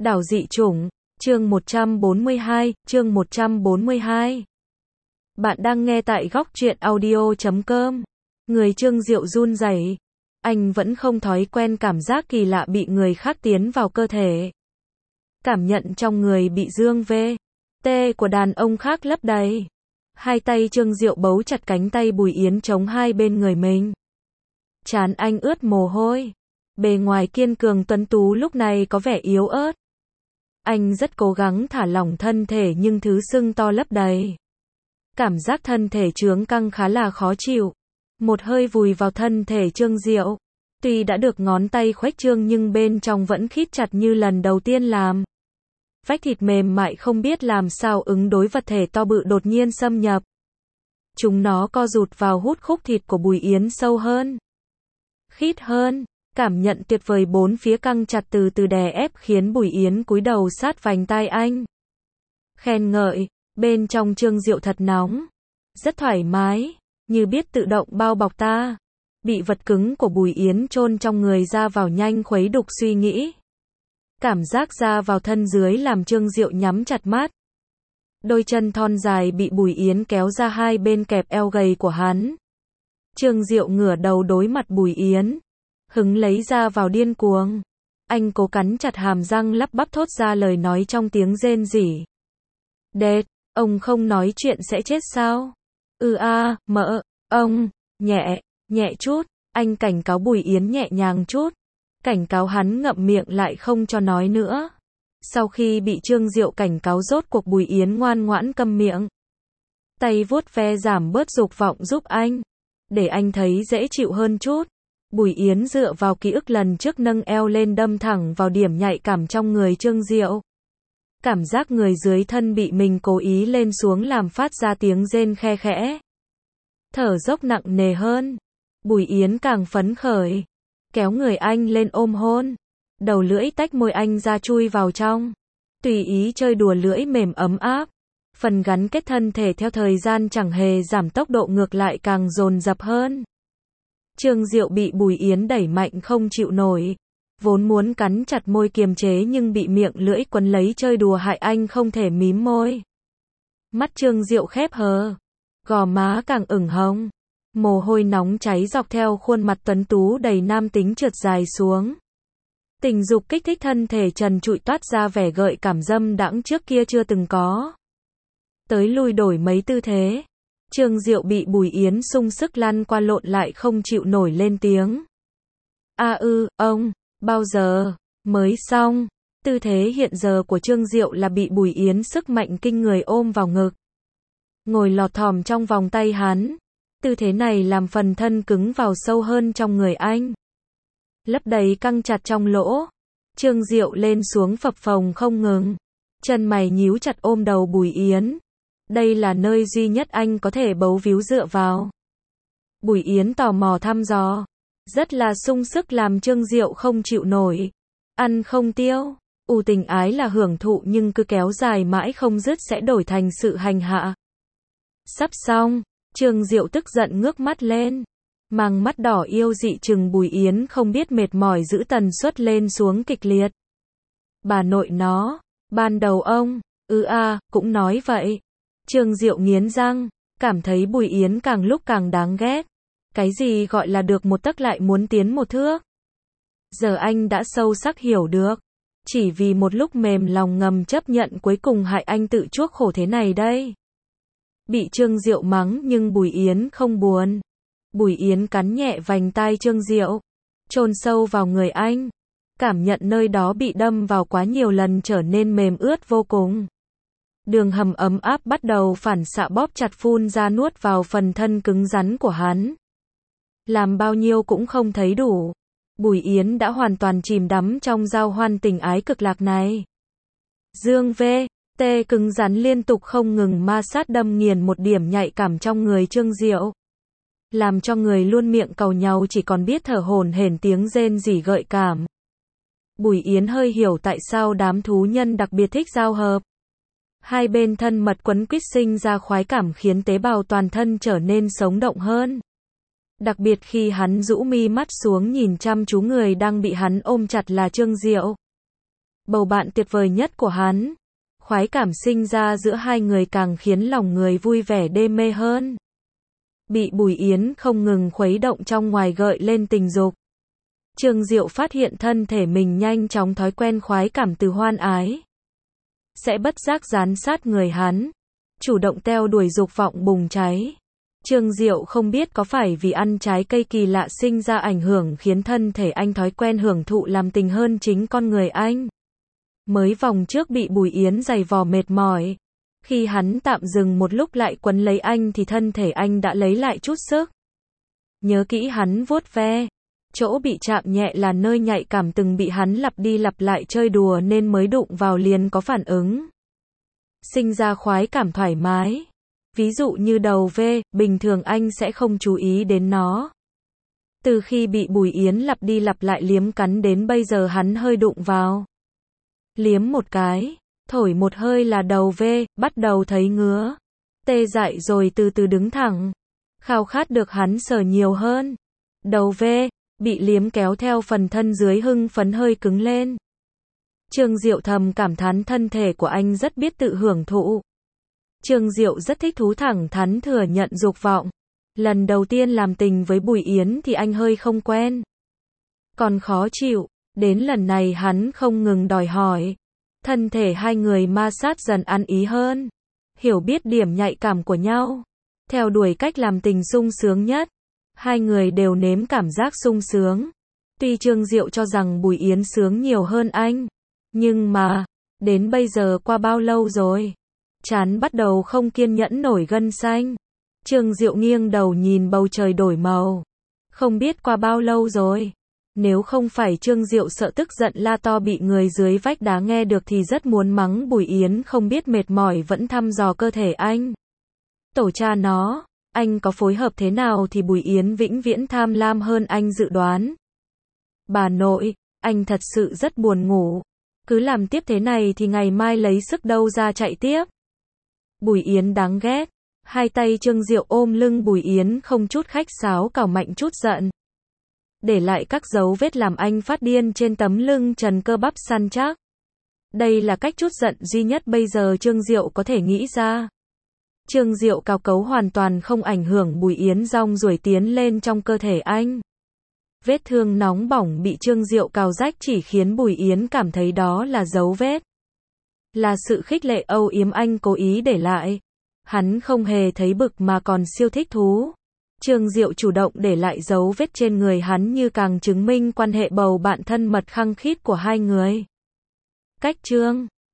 Đảo dị chủng, chương 142, chương 142. Bạn đang nghe tại góc truyện audio.com. Người Trương Diệu run rẩy. Anh vẫn không thói quen cảm giác kỳ lạ bị người khác tiến vào cơ thể. Cảm nhận trong người bị dương v.t của đàn ông khác lấp đầy. Hai tay Trương Diệu bấu chặt cánh tay Bùi Yến chống hai bên người mình. Trán anh ướt mồ hôi. Bề ngoài kiên cường tuấn tú lúc này có vẻ yếu ớt. Anh rất cố gắng thả lỏng thân thể nhưng thứ sưng to lấp đầy. Cảm giác thân thể chướng căng khá là khó chịu. Một hơi vùi vào thân thể Trương Diệu. Tuy đã được ngón tay khuếch trương nhưng bên trong vẫn khít chặt như lần đầu tiên làm. Vách thịt mềm mại không biết làm sao ứng đối vật thể to bự đột nhiên xâm nhập. Chúng nó co rụt vào hút khúc thịt của Bùi Yến sâu hơn. Khít hơn. Cảm nhận tuyệt vời bốn phía căng chặt từ từ đè ép khiến Bùi Yến cúi đầu sát vành tai anh. Khen ngợi, bên trong Trương Diệu thật nóng. Rất thoải mái, như biết tự động bao bọc ta. Bị vật cứng của Bùi Yến chôn trong người ra vào nhanh khuấy đục suy nghĩ. Cảm giác ra vào thân dưới làm Trương Diệu nhắm chặt mắt. Đôi chân thon dài bị Bùi Yến kéo ra hai bên kẹp eo gầy của hắn. Trương Diệu ngửa đầu đối mặt Bùi Yến. Hứng lấy ra vào điên cuồng. Anh cố cắn chặt hàm răng lắp bắp thốt ra lời nói trong tiếng rên rỉ. Đệt, ông không nói chuyện sẽ chết sao? Mợ, ông, nhẹ chút, anh cảnh cáo Bùi Yến nhẹ nhàng chút. Cảnh cáo hắn ngậm miệng lại không cho nói nữa. Sau khi bị Trương Diệu cảnh cáo rốt cuộc Bùi Yến ngoan ngoãn câm miệng. Tay vuốt ve giảm bớt dục vọng giúp anh. Để anh thấy dễ chịu hơn chút. Bùi Yến dựa vào ký ức lần trước nâng eo lên đâm thẳng vào điểm nhạy cảm trong người Trương Diệu. Cảm giác người dưới thân bị mình cố ý lên xuống làm phát ra tiếng rên khe khẽ. Thở dốc nặng nề hơn. Bùi Yến càng phấn khởi. Kéo người anh lên ôm hôn. Đầu lưỡi tách môi anh ra chui vào trong. Tùy ý chơi đùa lưỡi mềm ấm áp. Phần gắn kết thân thể theo thời gian chẳng hề giảm tốc độ ngược lại càng dồn dập hơn. Trương Diệu bị Bùi Yến đẩy mạnh không chịu nổi. Vốn muốn cắn chặt môi kiềm chế nhưng bị miệng lưỡi quấn lấy chơi đùa hại anh không thể mím môi. Mắt Trương Diệu khép hờ. Gò má càng ửng hồng. Mồ hôi nóng cháy dọc theo khuôn mặt tuấn tú đầy nam tính trượt dài xuống. Tình dục kích thích thân thể trần trụi toát ra vẻ gợi cảm dâm đãng trước kia chưa từng có. Tới lui đổi mấy tư thế. Trương Diệu bị Bùi Yến sung sức lăn qua lộn lại không chịu nổi lên tiếng. Ông, bao giờ mới xong? Tư thế hiện giờ của Trương Diệu là bị Bùi Yến sức mạnh kinh người ôm vào ngực. Ngồi lọt thỏm trong vòng tay hắn. Tư thế này làm phần thân cứng vào sâu hơn trong người anh. Lấp đầy căng chặt trong lỗ. Trương Diệu lên xuống phập phồng không ngừng. Chân mày nhíu chặt ôm đầu Bùi Yến. Đây là nơi duy nhất anh có thể bấu víu dựa vào. Bùi Yến tò mò thăm dò. Rất là sung sức làm Trương Diệu không chịu nổi. Ăn không tiêu. Tình ái là hưởng thụ nhưng cứ kéo dài mãi không dứt sẽ đổi thành sự hành hạ. Sắp xong. Trương Diệu tức giận ngước mắt lên. Mang mắt đỏ yêu dị chừng Bùi Yến không biết mệt mỏi giữ tần suất lên xuống kịch liệt. Bà nội nó. Ban đầu ông. Cũng nói vậy. Trương Diệu nghiến răng, cảm thấy Bùi Yến càng lúc càng đáng ghét. Cái gì gọi là được một tấc lại muốn tiến một thước? Giờ anh đã sâu sắc hiểu được. Chỉ vì một lúc mềm lòng ngầm chấp nhận cuối cùng hại anh tự chuốc khổ thế này đây. Bị Trương Diệu mắng nhưng Bùi Yến không buồn. Bùi Yến cắn nhẹ vành tai Trương Diệu, chôn sâu vào người anh. Cảm nhận nơi đó bị đâm vào quá nhiều lần trở nên mềm ướt vô cùng. Đường hầm ấm áp bắt đầu phản xạ bóp chặt phun ra nuốt vào phần thân cứng rắn của hắn. Làm bao nhiêu cũng không thấy đủ. Bùi Yến đã hoàn toàn chìm đắm trong giao hoan tình ái cực lạc này. Dương v.t cứng rắn liên tục không ngừng ma sát đâm nghiền một điểm nhạy cảm trong người Trương Diệu. Làm cho người luôn miệng càu nhàu chỉ còn biết thở hổn hển tiếng rên rỉ gợi cảm. Bùi Yến hơi hiểu tại sao đám thú nhân đặc biệt thích giao hợp. Hai bên thân mật quấn quýt sinh ra khoái cảm khiến tế bào toàn thân trở nên sống động hơn. Đặc biệt khi hắn rũ mi mắt xuống nhìn chăm chú người đang bị hắn ôm chặt là Trương Diệu. Bầu bạn tuyệt vời nhất của hắn. Khoái cảm sinh ra giữa hai người càng khiến lòng người vui vẻ đê mê hơn. Bị Bùi Yến không ngừng khuấy động trong ngoài gợi lên tình dục. Trương Diệu phát hiện thân thể mình nhanh chóng thói quen khoái cảm từ hoan ái. Sẽ bất giác dán sát người hắn, chủ động theo đuổi dục vọng bùng cháy. Trương Diệu không biết có phải vì ăn trái cây kỳ lạ sinh ra ảnh hưởng khiến thân thể anh thói quen hưởng thụ làm tình hơn chính con người anh. Mới vòng trước bị Bùi Yến giày vò mệt mỏi. Khi hắn tạm dừng một lúc lại quấn lấy anh thì thân thể anh đã lấy lại chút sức. Nhớ kỹ hắn vuốt ve. Chỗ bị chạm nhẹ là nơi nhạy cảm từng bị hắn lặp đi lặp lại chơi đùa nên mới đụng vào liền có phản ứng. Sinh ra khoái cảm thoải mái. Ví dụ như đầu ve, bình thường anh sẽ không chú ý đến nó. Từ khi bị Bùi Yến lặp đi lặp lại liếm cắn đến bây giờ hắn hơi đụng vào. Liếm một cái, thổi một hơi là đầu ve, bắt đầu thấy ngứa. Tê dại rồi từ từ đứng thẳng. Khao khát được hắn sờ nhiều hơn. Đầu ve, bị liếm kéo theo phần thân dưới hưng phấn hơi cứng lên. Trương Diệu thầm cảm thán thân thể của anh rất biết tự hưởng thụ. Trương Diệu rất thích thú thẳng thắn thừa nhận dục vọng. Lần đầu tiên làm tình với Bùi Yến thì anh hơi không quen. Còn khó chịu, đến lần này hắn không ngừng đòi hỏi. Thân thể hai người ma sát dần ăn ý hơn. Hiểu biết điểm nhạy cảm của nhau. Theo đuổi cách làm tình sung sướng nhất. Hai người đều nếm cảm giác sung sướng. Tuy Trương Diệu cho rằng Bùi Yến sướng nhiều hơn anh. Nhưng mà, đến bây giờ qua bao lâu rồi? Trán bắt đầu không kiên nhẫn nổi gân xanh. Trương Diệu nghiêng đầu nhìn bầu trời đổi màu. Không biết qua bao lâu rồi. Nếu không phải Trương Diệu sợ tức giận la to bị người dưới vách đá nghe được thì rất muốn mắng Bùi Yến không biết mệt mỏi vẫn thăm dò cơ thể anh. Tổ cha nó, anh có phối hợp thế nào thì Bùi Yến vĩnh viễn tham lam hơn anh dự đoán. Bà nội, anh thật sự rất buồn ngủ. Cứ làm tiếp thế này thì ngày mai lấy sức đâu ra chạy tiếp. Bùi Yến đáng ghét. Hai tay Trương Diệu ôm lưng Bùi Yến không chút khách sáo cào mạnh chút giận. Để lại các dấu vết làm anh phát điên trên tấm lưng trần cơ bắp săn chắc. Đây là cách chút giận duy nhất bây giờ Trương Diệu có thể nghĩ ra. Trương Diệu cào cấu hoàn toàn không ảnh hưởng Bùi Yến rong ruổi tiến lên trong cơ thể anh. Vết thương nóng bỏng bị Trương Diệu cào rách chỉ khiến Bùi Yến cảm thấy đó là dấu vết. Là sự khích lệ âu yếm anh cố ý để lại. Hắn không hề thấy bực mà còn siêu thích thú. Trương Diệu chủ động để lại dấu vết trên người hắn như càng chứng minh quan hệ bầu bạn thân mật khăng khít của hai người. Cách chương